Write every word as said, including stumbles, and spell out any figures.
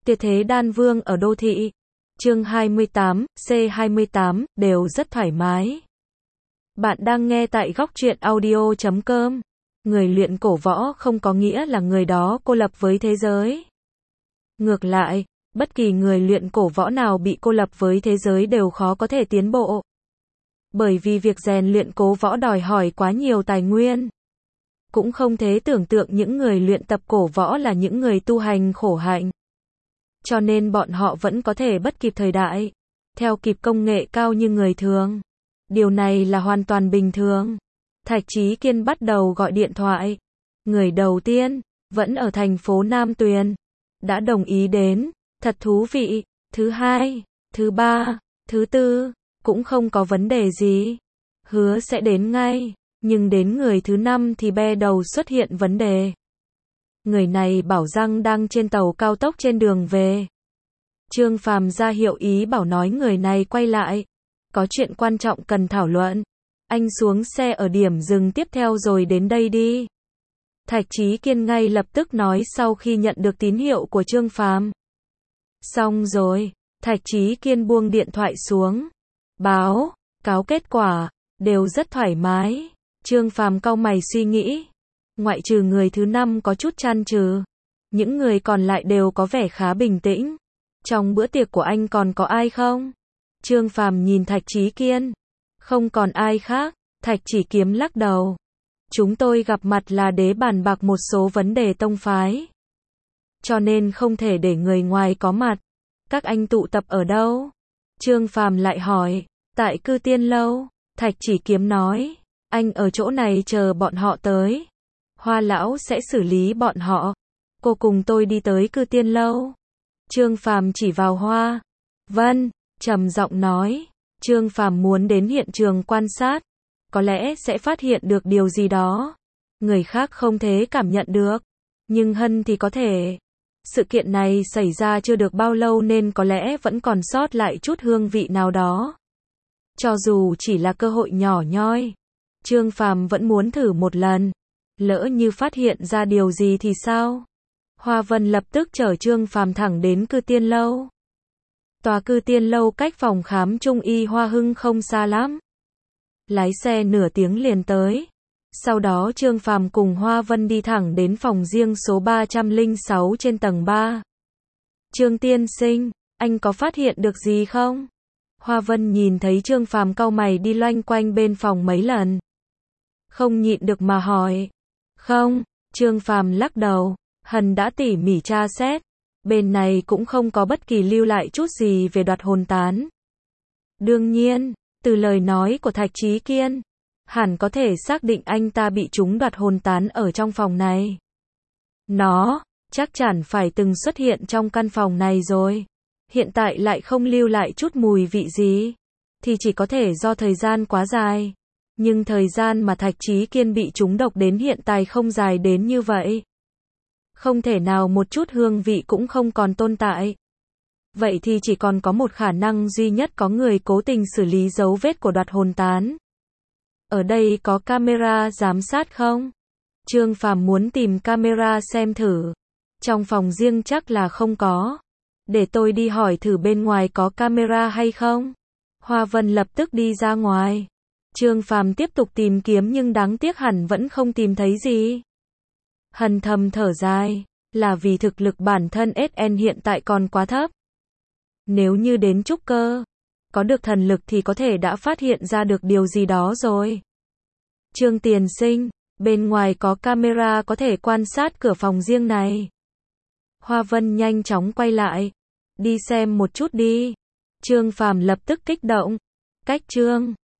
Tuyệt thế đan vương ở đô thị. Chương hai mươi tám, C hai mươi tám, đều rất thoải mái. Bạn đang nghe tại góc truyện audio chấm com. Người luyện cổ võ không có nghĩa là người đó cô lập với thế giới. Ngược lại, bất kỳ người luyện cổ võ nào bị cô lập với thế giới đều khó có thể tiến bộ. Bởi vì việc rèn luyện cổ võ đòi hỏi quá nhiều tài nguyên. Cũng không thể tưởng tượng những người luyện tập cổ võ là những người tu hành khổ hạnh. Cho nên bọn họ vẫn có thể bắt kịp thời đại, theo kịp công nghệ cao như người thường. Điều này là hoàn toàn bình thường. Thạch Chí Kiên bắt đầu gọi điện thoại. Người đầu tiên, vẫn ở thành phố Nam Tuyền, đã đồng ý đến, thật thú vị. Thứ hai, thứ ba, thứ tư, cũng không có vấn đề gì. Hứa sẽ đến ngay, nhưng đến người thứ năm thì be đầu xuất hiện vấn đề. Người này bảo rằng đang trên tàu cao tốc trên đường về. Trương Phàm ra hiệu ý bảo nói người này quay lại. Có chuyện quan trọng cần thảo luận. Anh xuống xe ở điểm dừng tiếp theo rồi đến đây đi. Thạch Chí Kiên ngay lập tức nói sau khi nhận được tín hiệu của Trương Phàm. Xong rồi, Thạch Chí Kiên buông điện thoại xuống. Báo, cáo kết quả, đều rất thoải mái. Trương Phàm cau mày suy nghĩ. Ngoại trừ người thứ năm có chút chăn trừ, những người còn lại đều có vẻ khá bình tĩnh. Trong bữa tiệc của anh còn có ai không? Trương Phàm nhìn Thạch Chí Kiên. Không còn ai khác. Thạch Chỉ Kiếm lắc đầu. Chúng tôi gặp mặt là để bàn bạc một số vấn đề tông phái. Cho nên không thể để người ngoài có mặt. Các anh tụ tập ở đâu? Trương Phàm lại hỏi. Tại Cư Tiên Lâu. Thạch Chỉ Kiếm nói. Anh ở chỗ này chờ bọn họ tới. Hoa lão sẽ xử lý bọn họ. Cô cùng tôi đi tới Cư Tiên Lâu. Trương Phàm chỉ vào Hoa Vân, trầm giọng nói. Trương Phàm muốn đến hiện trường quan sát. Có lẽ sẽ phát hiện được điều gì đó. Người khác không thể cảm nhận được. Nhưng Hân thì có thể. Sự kiện này xảy ra chưa được bao lâu nên có lẽ vẫn còn sót lại chút hương vị nào đó. Cho dù chỉ là cơ hội nhỏ nhoi. Trương Phàm vẫn muốn thử một lần. Lỡ như phát hiện ra điều gì thì sao? Hoa Vân lập tức chở Trương Phàm thẳng đến Cư Tiên Lâu. Tòa Cư Tiên Lâu cách phòng khám Trung y Hoa Hưng không xa lắm. Lái xe nửa tiếng liền tới. Sau đó Trương Phàm cùng Hoa Vân đi thẳng đến phòng riêng số ba trăm lẻ sáu trên tầng ba. Trương tiên sinh, anh có phát hiện được gì không? Hoa Vân nhìn thấy Trương Phàm cau mày đi loanh quanh bên phòng mấy lần. Không nhịn được mà hỏi. Không, Trương Phàm lắc đầu. Hân đã tỉ mỉ tra xét. Bên này cũng không có bất kỳ lưu lại chút gì về đoạt hồn tán. Đương nhiên, từ lời nói của Thạch Chí Kiên, hẳn có thể xác định anh ta bị chúng đoạt hồn tán ở trong phòng này. Nó, chắc chắn phải từng xuất hiện trong căn phòng này rồi. Hiện tại lại không lưu lại chút mùi vị gì. Thì chỉ có thể do thời gian quá dài. Nhưng thời gian mà Thạch Chí Kiên bị trúng độc đến hiện tại không dài đến như vậy. Không thể nào một chút hương vị cũng không còn tồn tại. Vậy thì chỉ còn có một khả năng duy nhất, có người cố tình xử lý dấu vết của đoạt hồn tán. Ở đây có camera giám sát không? Trương Phàm muốn tìm camera xem thử. Trong phòng riêng chắc là không có. Để tôi đi hỏi thử bên ngoài có camera hay không. Hoa Vân lập tức đi ra ngoài. Trương Phàm tiếp tục tìm kiếm nhưng đáng tiếc hẳn vẫn không tìm thấy gì. Hân thầm thở dài, là vì thực lực bản thân ét en hiện tại còn quá thấp. Nếu như đến trúc cơ, có được thần lực thì có thể đã phát hiện ra được điều gì đó rồi. Trương tiền sinh, bên ngoài có camera có thể quan sát cửa phòng riêng này. Hoa Vân nhanh chóng quay lại. Đi xem một chút đi. Trương Phàm lập tức kích động. Cách Trương